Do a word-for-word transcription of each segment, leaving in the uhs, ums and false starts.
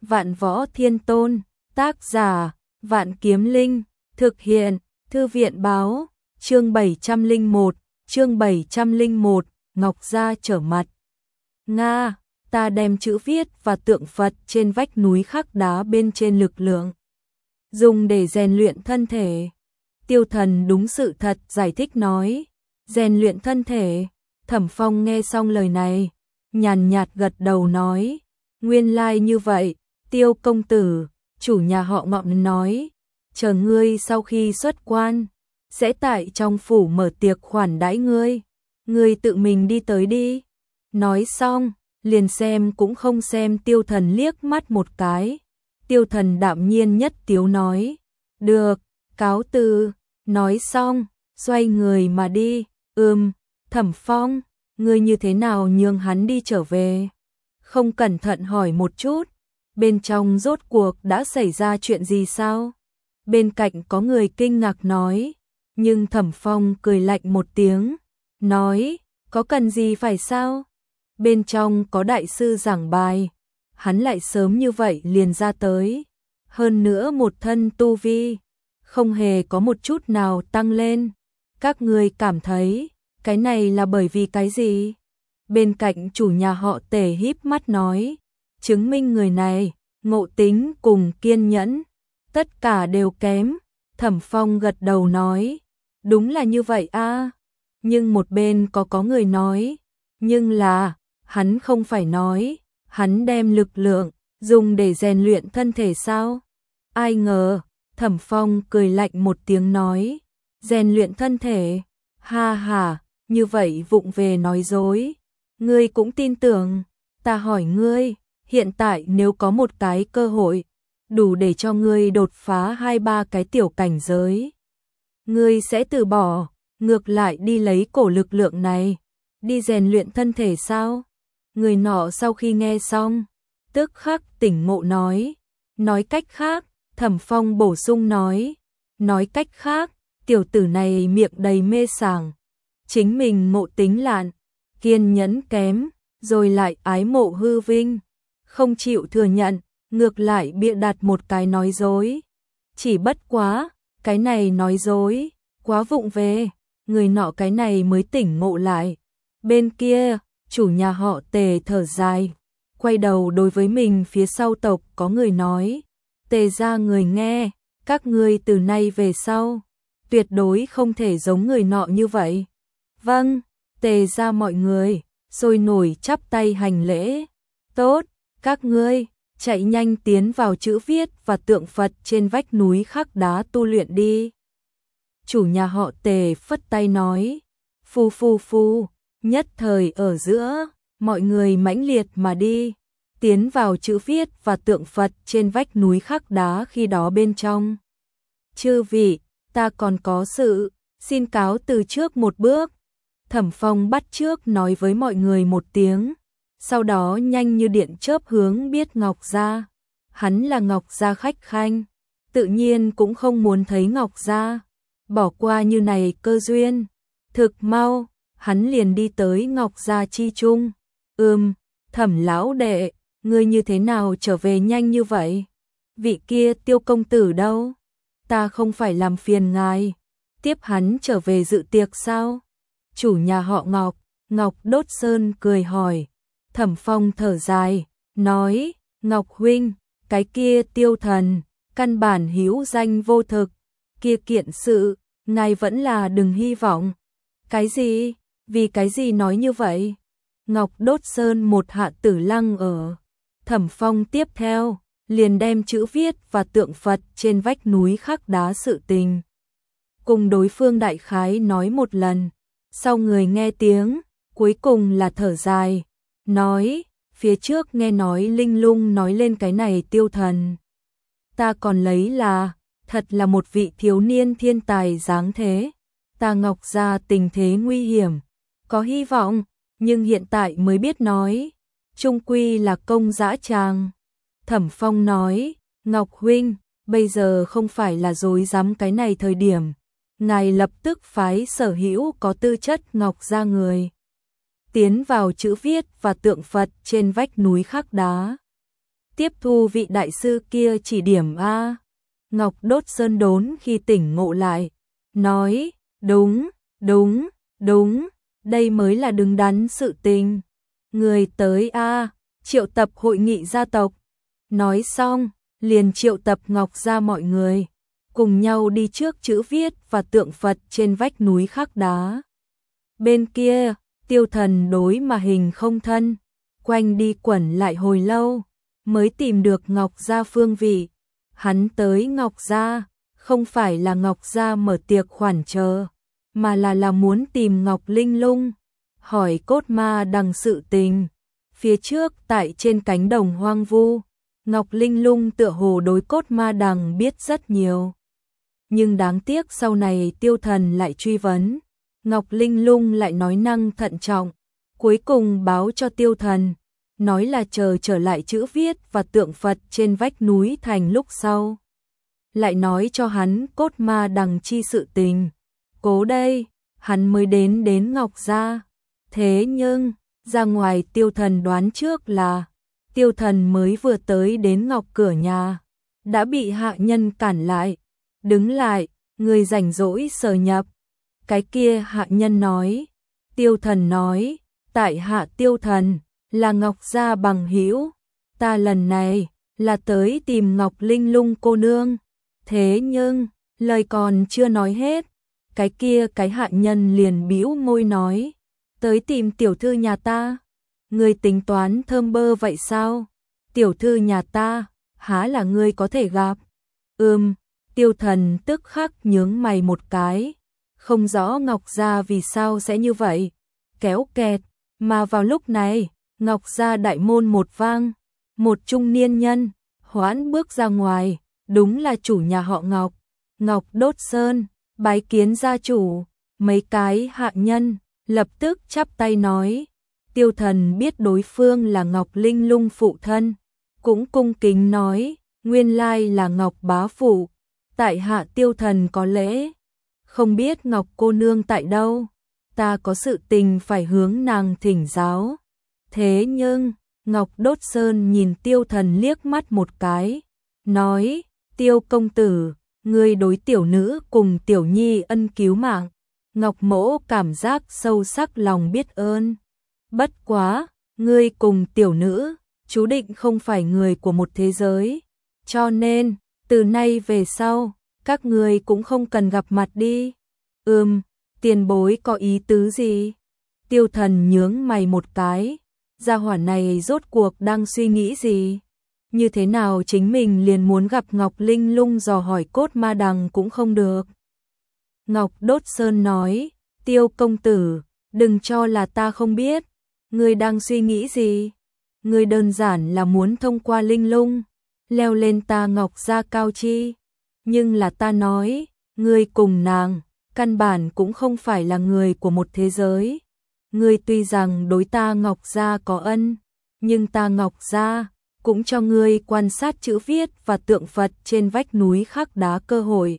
Vạn Võ Thiên Tôn, tác giả, Vạn Kiếm Linh, thực hiện, Thư viện báo, chương bảy trăm lẻ một, chương bảy trăm lẻ một, Ngọc Gia trở mặt. Nga, ta đem chữ viết và tượng Phật trên vách núi khắc đá bên trên lực lượng, dùng để rèn luyện thân thể. Tiêu Thần đúng sự thật giải thích nói, rèn luyện thân thể. Thẩm Phong nghe xong lời này, nhàn nhạt gật đầu nói, nguyên lai như vậy. Tiêu công tử, chủ nhà họ Ngọn nói, chờ ngươi sau khi xuất quan, sẽ tại trong phủ mở tiệc khoản đãi ngươi, ngươi tự mình đi tới đi. Nói xong, liền xem cũng không xem Tiêu Thần liếc mắt một cái. Tiêu Thần đạm nhiên nhất tiếu nói, được, cáo từ. Nói xong, xoay người mà đi. Ừm, Thẩm Phong, ngươi như thế nào nhường hắn đi trở về? Không cẩn thận hỏi một chút, bên trong rốt cuộc đã xảy ra chuyện gì sao? Bên cạnh có người kinh ngạc nói, nhưng Thẩm Phong cười lạnh một tiếng, nói, có cần gì phải sao? Bên trong có đại sư giảng bài, hắn lại sớm như vậy liền ra tới, hơn nữa một thân tu vi, không hề có một chút nào tăng lên. Các ngươi cảm thấy, cái này là bởi vì cái gì? Bên cạnh chủ nhà họ Tề híp mắt nói, chứng minh người này, ngộ tính cùng kiên nhẫn, tất cả đều kém. Thẩm Phong gật đầu nói, đúng là như vậy a. Nhưng một bên có có người nói, nhưng là, hắn không phải nói, hắn đem lực lượng, dùng để rèn luyện thân thể sao? Ai ngờ, Thẩm Phong cười lạnh một tiếng nói, rèn luyện thân thể, ha ha, như vậy vụng về nói dối. Ngươi cũng tin tưởng, ta hỏi ngươi, hiện tại nếu có một cái cơ hội, đủ để cho ngươi đột phá hai ba cái tiểu cảnh giới, ngươi sẽ từ bỏ, ngược lại đi lấy cổ lực lượng này, đi rèn luyện thân thể sao? Người nọ sau khi nghe xong, tức khắc tỉnh ngộ nói, nói cách khác, Thẩm Phong bổ sung nói, nói cách khác, tiểu tử này miệng đầy mê sảng, chính mình ngộ tính lạn, kiên nhẫn kém, rồi lại ái mộ hư vinh, không chịu thừa nhận, ngược lại bịa đặt một cái nói dối. Chỉ bất quá, cái này nói dối, quá vụng về, người nọ cái này mới tỉnh ngộ lại. Bên kia, chủ nhà họ Tề thở dài, quay đầu đối với mình phía sau tộc có người nói, Tề gia người nghe, các ngươi từ nay về sau, tuyệt đối không thể giống người nọ như vậy. Vâng, Tề gia mọi người, sôi nổi chắp tay hành lễ. Tốt, các ngươi, chạy nhanh tiến vào chữ viết và tượng Phật trên vách núi khắc đá tu luyện đi. Chủ nhà họ Tề phất tay nói, phu phu phu, nhất thời ở giữa, mọi người mãnh liệt mà đi, tiến vào chữ viết và tượng Phật trên vách núi khắc đá khi đó bên trong. Chư vị, ta còn có sự, xin cáo từ trước một bước. Thẩm Phong bắt trước nói với mọi người một tiếng, sau đó nhanh như điện chớp hướng biết Ngọc Gia. Hắn là Ngọc Gia khách khanh, tự nhiên cũng không muốn thấy Ngọc Gia bỏ qua như này cơ duyên. Thực mau, hắn liền đi tới Ngọc Gia chi trung. Ừm, Thẩm lão đệ, ngươi như thế nào trở về nhanh như vậy? Vị kia Tiêu công tử đâu? Ta không phải làm phiền ngài, tiếp hắn trở về dự tiệc sao? Chủ nhà họ Ngọc, Ngọc Đốt Sơn cười hỏi. Thẩm Phong thở dài, nói, Ngọc huynh, cái kia Tiêu thần, căn bản hữu danh vô thực, kia kiện sự, ngài vẫn là đừng hy vọng. Cái gì? Vì cái gì nói như vậy? Ngọc Đốt Sơn một hạ tử lăng ở. Thẩm Phong tiếp theo, liền đem chữ viết và tượng Phật trên vách núi khắc đá sự tình, cùng đối phương đại khái nói một lần. Sau người nghe tiếng, cuối cùng là thở dài, nói, phía trước nghe nói linh lung nói lên cái này Tiêu thần. Ta còn lấy là, thật là một vị thiếu niên thiên tài dáng thế. Ta Ngọc Gia tình thế nguy hiểm, có hy vọng, nhưng hiện tại mới biết nói, chung quy là công dã tràng. Thẩm Phong nói, Ngọc huynh, bây giờ không phải là dối dám cái này thời điểm. Ngài lập tức phái sở hữu có tư chất Ngọc Gia người tiến vào chữ viết và tượng Phật trên vách núi khắc đá. tiếp thu vị đại sư kia chỉ điểm a. Ngọc Đốt Sơn đốn khi tỉnh ngộ lại, nói, đúng, đúng, đúng, đây mới là đứng đắn sự tình. Người tới a, triệu tập hội nghị gia tộc. Nói xong, liền triệu tập Ngọc gia mọi người, cùng nhau đi trước chữ viết và tượng Phật trên vách núi khắc đá. Bên kia, Tiêu Thần đối mà hình không thân, quanh đi quẩn lại hồi lâu, mới tìm được Ngọc gia phương vị. Hắn tới Ngọc gia, không phải là Ngọc gia mở tiệc khoản chờ, mà là là muốn tìm Ngọc Linh Lung, hỏi cốt ma đằng sự tình. Phía trước tại trên cánh đồng hoang vu, Ngọc Linh Lung tựa hồ đối cốt ma đằng biết rất nhiều. Nhưng đáng tiếc sau này Tiêu Thần lại truy vấn, Ngọc Linh Lung lại nói năng thận trọng, cuối cùng báo cho Tiêu Thần, nói là chờ trở lại chữ viết và tượng Phật trên vách núi thành lúc sau. Lại nói cho hắn cốt ma đằng chi sự tình. Cố đây, hắn mới đến đến Ngọc gia. Thế nhưng, ra ngoài Tiêu Thần đoán trước là, Tiêu Thần mới vừa tới đến Ngọc cửa nhà, đã bị hạ nhân cản lại. Đứng lại, người rảnh rỗi sờ nhập. Cái kia hạ nhân nói, Tiêu Thần nói, tại hạ Tiêu Thần, là Ngọc gia bằng hữu, ta lần này là tới tìm Ngọc Linh Lung cô nương. Thế nhưng, lời còn chưa nói hết, cái kia cái hạ nhân liền bĩu môi nói, tới tìm tiểu thư nhà ta, ngươi tính toán thơm bơ vậy sao? Tiểu thư nhà ta, há là ngươi có thể gặp? Ừm, Tiêu Thần tức khắc nhướng mày một cái, không rõ Ngọc gia vì sao sẽ như vậy. Kéo kẹt, mà vào lúc này, Ngọc gia đại môn một vang, một trung niên nhân hoãn bước ra ngoài, đúng là chủ nhà họ Ngọc, Ngọc Đốt Sơn, bái kiến gia chủ. Mấy cái hạ nhân lập tức chắp tay nói, Tiêu Thần biết đối phương là Ngọc Linh Lung phụ thân, cũng cung kính nói, nguyên lai là Ngọc bá phụ, tại hạ Tiêu Thần có lễ, không biết Ngọc cô nương tại đâu, ta có sự tình phải hướng nàng thỉnh giáo. Thế nhưng, Ngọc Đốt Sơn nhìn Tiêu Thần liếc mắt một cái, nói, Tiêu công tử, ngươi đối tiểu nữ cùng tiểu nhi ân cứu mạng, Ngọc mỗ cảm giác sâu sắc lòng biết ơn. Bất quá, ngươi cùng tiểu nữ, chú định không phải người của một thế giới, cho nên, từ nay về sau, các ngươi cũng không cần gặp mặt đi. Ừm, tiền bối có ý tứ gì? Tiêu Thần nhướng mày một cái, gia hỏa này rốt cuộc đang suy nghĩ gì? Như thế nào chính mình liền muốn gặp Ngọc Linh Lung dò hỏi cốt ma đằng cũng không được. Ngọc Đốt Sơn nói, Tiêu công tử, đừng cho là ta không biết, ngươi đang suy nghĩ gì? Ngươi đơn giản là muốn thông qua Linh Lung, leo lên ta Ngọc gia cao chi. Nhưng là ta nói, ngươi cùng nàng, căn bản cũng không phải là người của một thế giới. Ngươi tuy rằng đối ta Ngọc gia có ân, nhưng ta Ngọc gia cũng cho ngươi quan sát chữ viết và tượng Phật trên vách núi khắc đá cơ hội.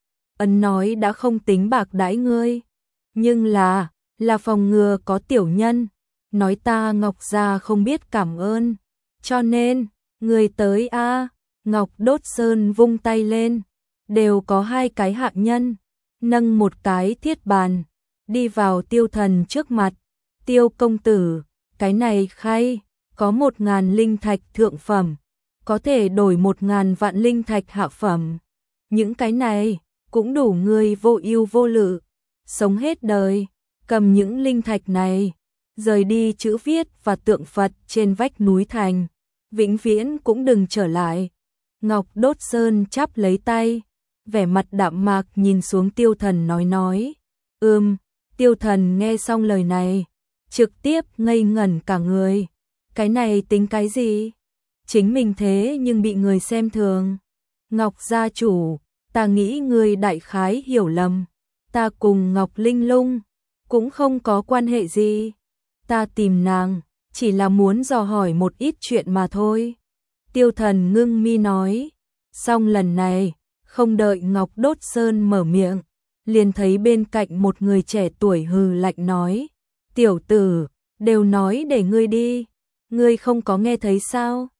Ân nói đã không tính bạc đãi ngươi, nhưng là, là phòng ngừa có tiểu nhân, nói ta Ngọc gia không biết cảm ơn, cho nên, ngươi tới a. Ngọc Đốt Sơn vung tay lên, đều có hai cái hạ nhân, nâng một cái thiết bàn, đi vào Tiêu Thần trước mặt. Tiêu công tử, cái này khay, có một ngàn linh thạch thượng phẩm, có thể đổi một ngàn vạn linh thạch hạ phẩm. Những cái này, cũng đủ ngươi vô ưu vô lự, sống hết đời, cầm những linh thạch này, rời đi chữ viết và tượng Phật trên vách núi thành, vĩnh viễn cũng đừng trở lại. Ngọc Đốt Sơn chắp lấy tay, vẻ mặt đạm mạc nhìn xuống Tiêu Thần nói nói, ừm. Tiêu Thần nghe xong lời này, trực tiếp ngây ngẩn cả người. Cái này tính cái gì? Chính mình thế nhưng bị người xem thường. Ngọc gia chủ, ta nghĩ người đại khái hiểu lầm. Ta cùng Ngọc Linh Lung cũng không có quan hệ gì. Ta tìm nàng, chỉ là muốn dò hỏi một ít chuyện mà thôi. Tiêu Thần ngưng mi nói. Xong lần này, không đợi Ngọc Đốt Sơn mở miệng, liền thấy bên cạnh một người trẻ tuổi hừ lạnh nói, tiểu tử, đều nói để ngươi đi, ngươi không có nghe thấy sao?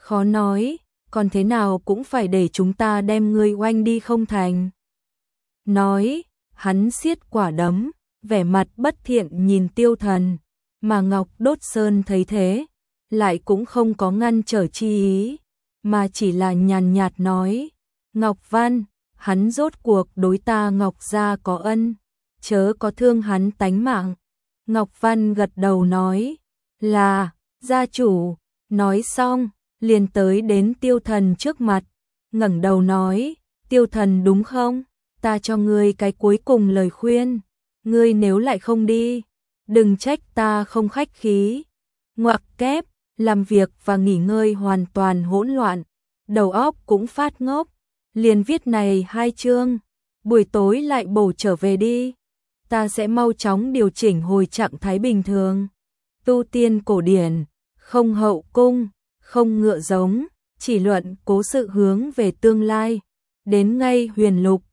khó nói, còn thế nào cũng phải để chúng ta đem ngươi oanh đi không thành. Nói, hắn siết quả đấm, vẻ mặt bất thiện nhìn Tiêu Thần, mà Ngọc Đốt Sơn thấy thế, lại cũng không có ngăn trở chi ý, mà chỉ là nhàn nhạt nói, Ngọc Văn, hắn rốt cuộc đối ta Ngọc gia có ân, chớ có thương hắn tánh mạng. Ngọc Văn gật đầu nói, là, gia chủ, nói xong, liền tới đến Tiêu Thần trước mặt, ngẩng đầu nói, Tiêu Thần đúng không? Ta cho ngươi cái cuối cùng lời khuyên, ngươi nếu lại không đi, đừng trách ta không khách khí. Ngoặc kép, làm việc và nghỉ ngơi hoàn toàn hỗn loạn, đầu óc cũng phát ngốc, liền viết này hai chương, buổi tối lại bổ trở về đi, ta sẽ mau chóng điều chỉnh hồi trạng thái bình thường. Tu tiên cổ điển, không hậu cung, không ngựa giống, chỉ luận cố sự hướng về tương lai, đến ngay huyền lục,